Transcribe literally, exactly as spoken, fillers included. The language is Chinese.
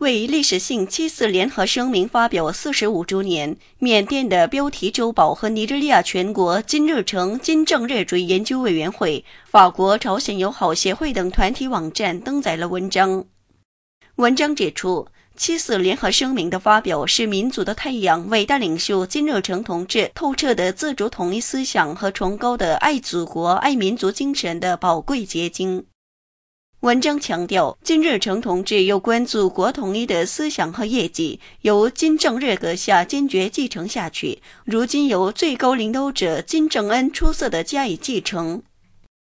为历史性七四联合声明发表四十五周年，缅甸的标题周报和尼日利亚全国金日成金正日主义研究委员会、法国朝鲜友好协会等团体网站登载了文章。文章指出，七四联合声明的发表是民族的太阳伟大领袖金日成同志透彻的自主统一思想和崇高的爱祖国爱民族精神的宝贵结晶。文章强调，金日成同志有关祖国统一的思想和业绩由金正日阁下坚决继承下去，如今由最高领导者金正恩出色地加以继承。